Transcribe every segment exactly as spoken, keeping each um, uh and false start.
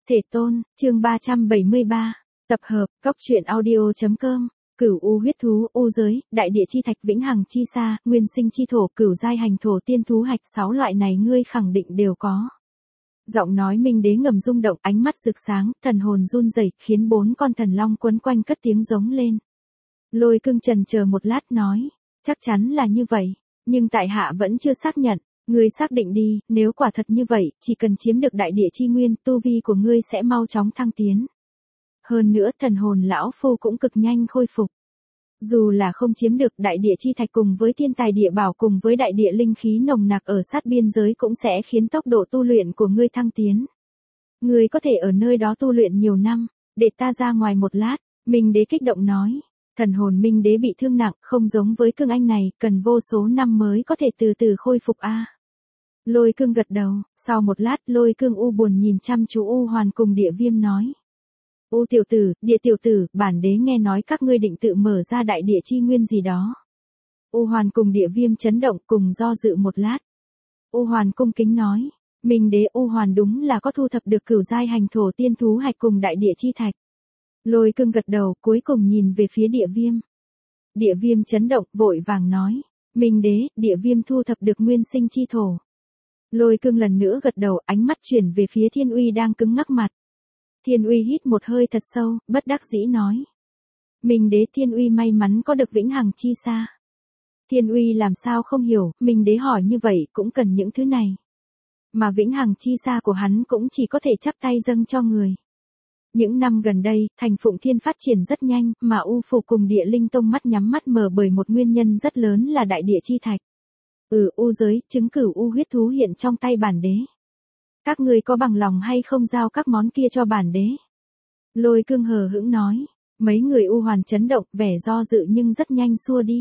Thể tôn, chương ba trăm bảy mươi ba, tập hợp, cóc truyện audio.com, cửu u huyết thú, u giới, đại địa chi thạch vĩnh hằng chi sa, nguyên sinh chi thổ, cửu giai hành thổ tiên thú hạch, sáu loại này ngươi khẳng định đều có. Giọng nói Minh Đế ngầm rung động, ánh mắt rực sáng, thần hồn run rẩy, khiến bốn con thần long quấn quanh cất tiếng giống lên. Lôi Cương chần chờ một lát nói, chắc chắn là như vậy, nhưng tại hạ vẫn chưa xác nhận. Ngươi xác định đi, nếu quả thật như vậy, chỉ cần chiếm được đại địa chi nguyên, tu vi của ngươi sẽ mau chóng thăng tiến. Hơn nữa thần hồn lão phu cũng cực nhanh khôi phục. Dù là không chiếm được đại địa chi thạch cùng với thiên tài địa bảo cùng với đại địa linh khí nồng nặc ở sát biên giới cũng sẽ khiến tốc độ tu luyện của ngươi thăng tiến. Ngươi có thể ở nơi đó tu luyện nhiều năm, để ta ra ngoài một lát, Minh Đế kích động nói. Thần hồn Minh Đế bị thương nặng, không giống với Cương Anh này, cần vô số năm mới có thể từ từ khôi phục a. Lôi Cương gật đầu, sau một lát Lôi Cương u buồn nhìn chăm chú U Hoàn cùng Địa Viêm nói. U tiểu tử, Địa tiểu tử, bản đế nghe nói các ngươi định tự mở ra đại địa chi nguyên gì đó. U Hoàn cùng Địa Viêm chấn động cùng do dự một lát. U Hoàn cung kính nói, Minh Đế U Hoàn đúng là có thu thập được cửu giai hành thổ tiên thú hạch cùng đại địa chi thạch. Lôi Cương gật đầu, cuối cùng nhìn về phía Địa Viêm. Địa Viêm chấn động, vội vàng nói, Minh Đế, Địa Viêm thu thập được nguyên sinh chi thổ. Lôi Cương lần nữa gật đầu, ánh mắt chuyển về phía Thiên Uy đang cứng ngắc mặt. Thiên Uy hít một hơi thật sâu, bất đắc dĩ nói. Minh Đế, Thiên Uy may mắn có được vĩnh hằng chi sa. Thiên Uy làm sao không hiểu, Minh Đế hỏi như vậy cũng cần những thứ này. Mà vĩnh hằng chi sa của hắn cũng chỉ có thể chắp tay dâng cho người. Những năm gần đây, thành Phụng Thiên phát triển rất nhanh, mà U Phủ cùng Địa Linh Tông mắt nhắm mắt mở bởi một nguyên nhân rất lớn là đại địa chi thạch. Ừ, u giới, chứng cửu u huyết thú hiện trong tay bản đế. Các ngươi có bằng lòng hay không giao các món kia cho bản đế? Lôi Cương hờ hững nói. Mấy người U Hoàn chấn động, vẻ do dự nhưng rất nhanh xua đi.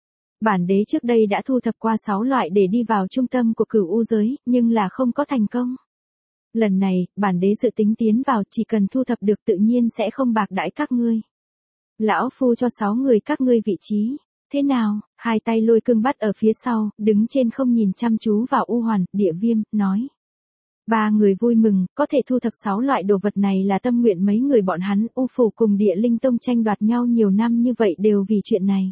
Bản đế trước đây đã thu thập qua sáu loại để đi vào trung tâm của cửu u giới, nhưng là không có thành công. Lần này, bản đế dự tính tiến vào, chỉ cần thu thập được tự nhiên sẽ không bạc đãi các ngươi. Lão phu cho sáu người các ngươi vị trí. Thế nào? Hai tay Lôi Cương bắt ở phía sau, đứng trên không nhìn chăm chú vào U Hoàn, Địa Viêm, nói. Ba người vui mừng, có thể thu thập sáu loại đồ vật này là tâm nguyện mấy người bọn hắn, U Phủ cùng Địa Linh Tông tranh đoạt nhau nhiều năm như vậy đều vì chuyện này.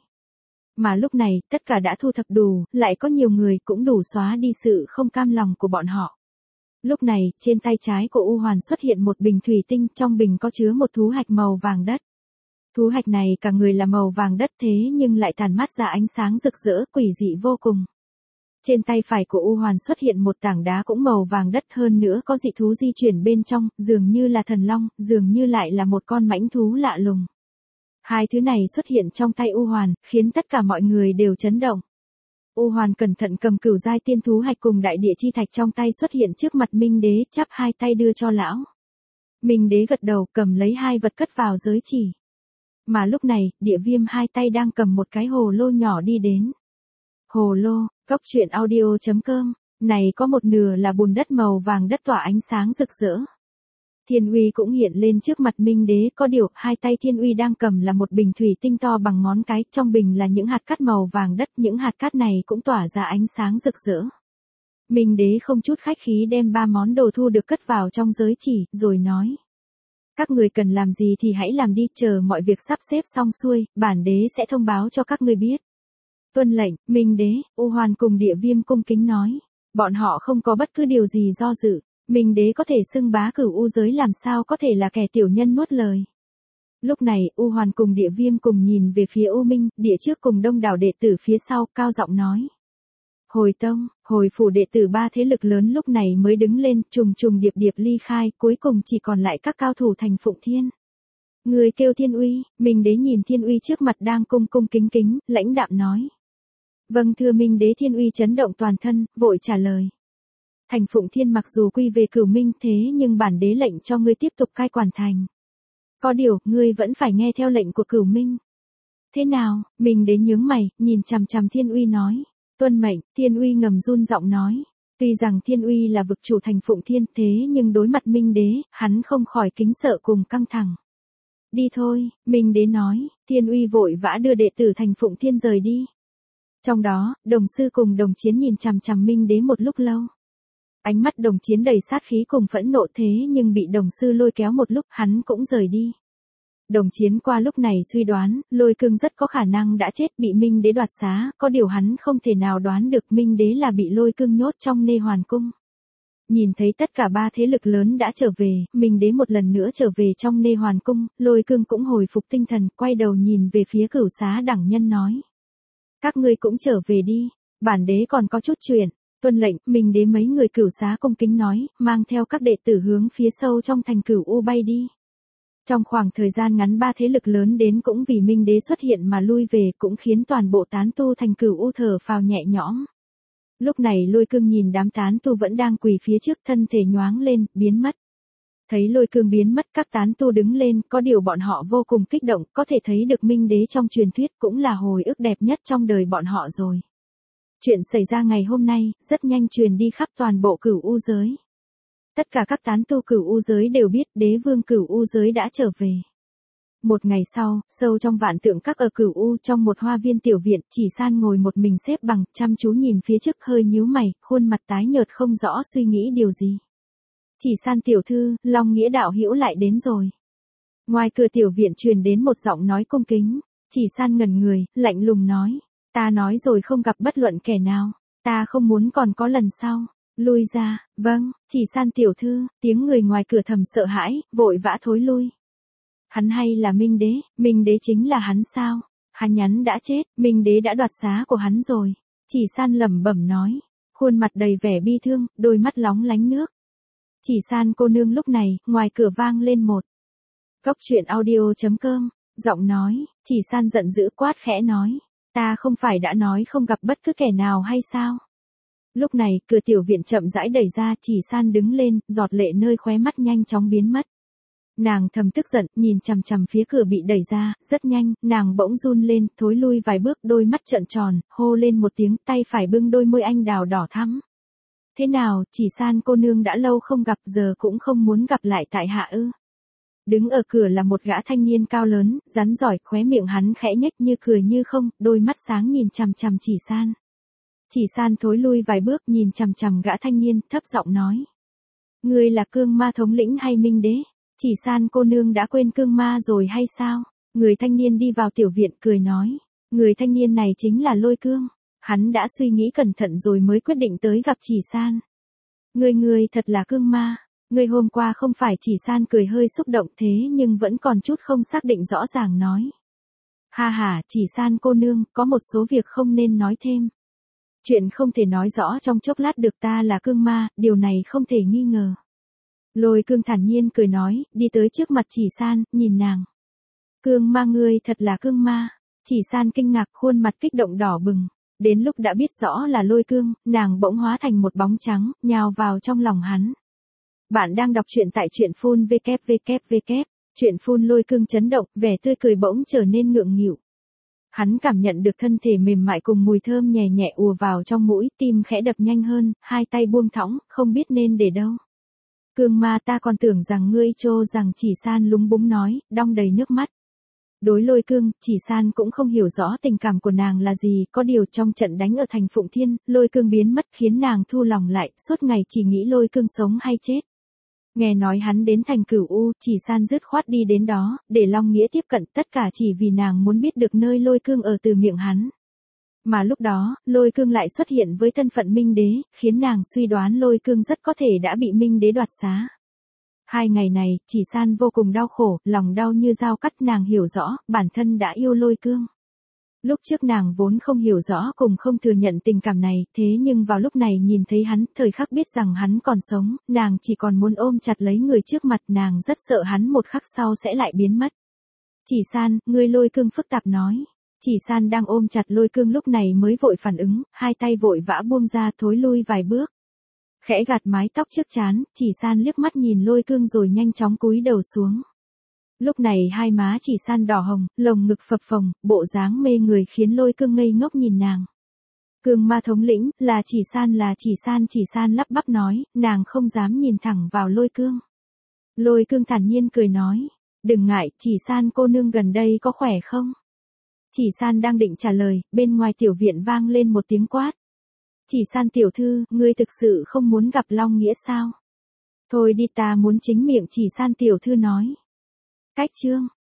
Mà lúc này, tất cả đã thu thập đủ, lại có nhiều người cũng đủ xóa đi sự không cam lòng của bọn họ. Lúc này, trên tay trái của U Hoàn xuất hiện một bình thủy tinh, trong bình có chứa một thú hạch màu vàng đất. Thú hạch này cả người là màu vàng đất thế nhưng lại tàn mát ra ánh sáng rực rỡ, quỷ dị vô cùng. Trên tay phải của U Hoàn xuất hiện một tảng đá cũng màu vàng đất, hơn nữa có dị thú di chuyển bên trong, dường như là thần long, dường như lại là một con mãnh thú lạ lùng. Hai thứ này xuất hiện trong tay U Hoàn, khiến tất cả mọi người đều chấn động. U Hoàn cẩn thận cầm cửu giai tiên thú hạch cùng đại địa chi thạch trong tay xuất hiện trước mặt Minh Đế, chắp hai tay đưa cho lão. Minh Đế gật đầu, cầm lấy hai vật cất vào giới chỉ. Mà lúc này, Địa Viêm hai tay đang cầm một cái hồ lô nhỏ đi đến. Hồ lô, cóc truyện audio.com, này có một nửa là bùn đất màu vàng đất tỏa ánh sáng rực rỡ. Thiên Uy cũng hiện lên trước mặt Minh Đế, có điều, hai tay Thiên Uy đang cầm là một bình thủy tinh to bằng ngón cái, trong bình là những hạt cát màu vàng đất, những hạt cát này cũng tỏa ra ánh sáng rực rỡ. Minh Đế không chút khách khí đem ba món đồ thu được cất vào trong giới chỉ, rồi nói. Các người cần làm gì thì hãy làm đi, chờ mọi việc sắp xếp xong xuôi, bản đế sẽ thông báo cho các ngươi biết. Tuân lệnh, Minh Đế, U Hoàn cùng Địa Viêm cung kính nói. Bọn họ không có bất cứ điều gì do dự. Minh Đế có thể xưng bá cửu u giới làm sao có thể là kẻ tiểu nhân nuốt lời. Lúc này, U Hoàn cùng Địa Viêm cùng nhìn về phía U Minh, Địa trước cùng đông đảo đệ tử phía sau, cao giọng nói. Hồi tông, hồi phủ đệ tử ba thế lực lớn lúc này mới đứng lên, trùng trùng điệp điệp ly khai, cuối cùng chỉ còn lại các cao thủ thành Phụng Thiên. Người kêu Thiên Uy, Minh Đế nhìn Thiên Uy trước mặt đang cung cung kính kính, lãnh đạm nói. Vâng thưa Minh Đế. Thiên Uy chấn động toàn thân, vội trả lời. Thành Phụng Thiên mặc dù quy về cửu minh thế nhưng bản đế lệnh cho ngươi tiếp tục cai quản thành. Có điều, ngươi vẫn phải nghe theo lệnh của cửu minh. Thế nào? Minh Đế nhướng mày, nhìn chằm chằm Thiên Uy nói. Tuân mệnh. Thiên Uy ngầm run giọng nói. Tuy rằng Thiên Uy là vực chủ thành Phụng Thiên thế nhưng đối mặt Minh Đế, hắn không khỏi kính sợ cùng căng thẳng. Đi thôi, Minh Đế nói. Thiên Uy vội vã đưa đệ tử thành Phụng Thiên rời đi. Trong đó, đồng sư cùng đồng chiến nhìn chằm chằm Minh Đế một lúc lâu. Ánh mắt Đồng Chiến đầy sát khí cùng phẫn nộ thế nhưng bị đồng sư lôi kéo một lúc hắn cũng rời đi. Đồng Chiến qua lúc này suy đoán, Lôi Cương rất có khả năng đã chết bị Minh Đế đoạt xá, có điều hắn không thể nào đoán được Minh Đế là bị Lôi Cương nhốt trong Nê Hoàn Cung. Nhìn thấy tất cả ba thế lực lớn đã trở về, Minh Đế một lần nữa trở về trong Nê Hoàn Cung, Lôi Cương cũng hồi phục tinh thần, quay đầu nhìn về phía Cửu Xá Đẳng Nhân nói. Các ngươi cũng trở về đi, bản đế còn có chút chuyện. Tuân lệnh, Minh Đế mấy người Cửu Xá cung kính nói, mang theo các đệ tử hướng phía sâu trong thành Cửu U bay đi. Trong khoảng thời gian ngắn ba thế lực lớn đến cũng vì Minh Đế xuất hiện mà lui về cũng khiến toàn bộ tán tu thành Cửu U thở phào nhẹ nhõm. Lúc này Lôi Cương nhìn đám tán tu vẫn đang quỳ phía trước thân thể nhoáng lên, biến mất. Thấy Lôi Cương biến mất các tán tu đứng lên, có điều bọn họ vô cùng kích động, có thể thấy được Minh Đế trong truyền thuyết cũng là hồi ức đẹp nhất trong đời bọn họ rồi. Chuyện xảy ra ngày hôm nay, rất nhanh truyền đi khắp toàn bộ Cửu U giới. Tất cả các tán tu Cửu U giới đều biết đế vương Cửu U giới đã trở về. Một ngày sau, sâu trong vạn tượng các ở Cửu U trong một hoa viên tiểu viện, Chỉ San ngồi một mình xếp bằng, chăm chú nhìn phía trước hơi nhíu mày, khuôn mặt tái nhợt không rõ suy nghĩ điều gì. Chỉ San tiểu thư, Long Nghĩa đạo hữu lại đến rồi. Ngoài cửa tiểu viện truyền đến một giọng nói cung kính, Chỉ San ngẩn người, lạnh lùng nói. Ta nói rồi không gặp bất luận kẻ nào, ta không muốn còn có lần sau. Lui ra, vâng, Chỉ San tiểu thư, tiếng người ngoài cửa thầm sợ hãi, vội vã thối lui. Hắn hay là Minh Đế, Minh Đế chính là hắn sao? Hắn nhắn đã chết, Minh Đế đã đoạt xá của hắn rồi. Chỉ San lẩm bẩm nói, khuôn mặt đầy vẻ bi thương, đôi mắt lóng lánh nước. Chỉ San cô nương lúc này, ngoài cửa vang lên một. Cốc truyện audio chấm com, giọng nói, Chỉ San giận dữ quát khẽ nói. Ta không phải đã nói không gặp bất cứ kẻ nào hay sao? Lúc này, cửa tiểu viện chậm rãi đẩy ra, Chỉ San đứng lên, giọt lệ nơi khóe mắt nhanh chóng biến mất. Nàng thầm tức giận, nhìn chằm chằm phía cửa bị đẩy ra, rất nhanh, nàng bỗng run lên, thối lui vài bước, đôi mắt trợn tròn, hô lên một tiếng, tay phải bưng đôi môi anh đào đỏ thắm. Thế nào, Chỉ San cô nương đã lâu không gặp, giờ cũng không muốn gặp lại tại hạ ư? Đứng ở cửa là một gã thanh niên cao lớn, rắn giỏi, khóe miệng hắn khẽ nhếch như cười như không, đôi mắt sáng nhìn chằm chằm Chỉ San. Chỉ San thối lui vài bước nhìn chằm chằm gã thanh niên, thấp giọng nói. Ngươi là Cương Ma thống lĩnh hay Minh Đế? Chỉ San cô nương đã quên Cương Ma rồi hay sao? Người thanh niên đi vào tiểu viện cười nói. Người thanh niên này chính là Lôi Cương. Hắn đã suy nghĩ cẩn thận rồi mới quyết định tới gặp Chỉ San. Ngươi ngươi thật là Cương Ma. Ngươi hôm qua không phải. Chỉ San cười hơi xúc động thế nhưng vẫn còn chút không xác định rõ ràng nói. Ha ha, Chỉ San cô nương, có một số việc không nên nói thêm. Chuyện không thể nói rõ trong chốc lát được, ta là Cương Ma, điều này không thể nghi ngờ. Lôi Cương thản nhiên cười nói, đi tới trước mặt Chỉ San, nhìn nàng. Cương Ma ngươi thật là Cương Ma. Chỉ San kinh ngạc, khuôn mặt kích động đỏ bừng. Đến lúc đã biết rõ là Lôi Cương, nàng bỗng hóa thành một bóng trắng, nhào vào trong lòng hắn. Bạn đang đọc truyện tại truyện phun vê kép vê kép vê kép. Truyện phun Lôi Cương chấn động, vẻ tươi cười bỗng trở nên ngượng nghịu. Hắn cảm nhận được thân thể mềm mại cùng mùi thơm nhẹ nhẹ ùa vào trong mũi, tim khẽ đập nhanh hơn, hai tay buông thõng, không biết nên để đâu. Cương Ma, ta còn tưởng rằng ngươi trô rằng. Chỉ San lúng búng nói, đong đầy nước mắt. Đối Lôi Cương, Chỉ San cũng không hiểu rõ tình cảm của nàng là gì, có điều trong trận đánh ở thành Phụng Thiên, Lôi Cương biến mất khiến nàng thu lòng lại, suốt ngày chỉ nghĩ Lôi Cương sống hay chết. Nghe nói hắn đến thành Cửu U, Chỉ San dứt khoát đi đến đó, để Long Nghĩa tiếp cận, tất cả chỉ vì nàng muốn biết được nơi Lôi Cương ở từ miệng hắn. Mà lúc đó, Lôi Cương lại xuất hiện với thân phận Minh Đế, khiến nàng suy đoán Lôi Cương rất có thể đã bị Minh Đế đoạt xá. Hai ngày này, Chỉ San vô cùng đau khổ, lòng đau như dao cắt, nàng hiểu rõ, bản thân đã yêu Lôi Cương. Lúc trước nàng vốn không hiểu rõ cùng không thừa nhận tình cảm này, thế nhưng vào lúc này nhìn thấy hắn, thời khắc biết rằng hắn còn sống, nàng chỉ còn muốn ôm chặt lấy người trước mặt, nàng rất sợ hắn một khắc sau sẽ lại biến mất. Chỉ San, ngươi. Lôi Cương phức tạp nói. Chỉ San đang ôm chặt Lôi Cương lúc này mới vội phản ứng, hai tay vội vã buông ra, thối lui vài bước. Khẽ gạt mái tóc trước trán, Chỉ San liếc mắt nhìn Lôi Cương rồi nhanh chóng cúi đầu xuống. Lúc này hai má Chỉ San đỏ hồng, lồng ngực phập phồng, bộ dáng mê người khiến Lôi Cương ngây ngốc nhìn nàng. Cương Ma thống lĩnh, là Chỉ San là Chỉ San. Chỉ San lắp bắp nói, nàng không dám nhìn thẳng vào Lôi Cương. Lôi Cương thản nhiên cười nói, đừng ngại, Chỉ San cô nương gần đây có khỏe không? Chỉ San đang định trả lời, bên ngoài tiểu viện vang lên một tiếng quát. Chỉ San tiểu thư, ngươi thực sự không muốn gặp Long Nghĩa sao? Thôi đi, ta muốn chính miệng Chỉ San tiểu thư nói. Cách chương.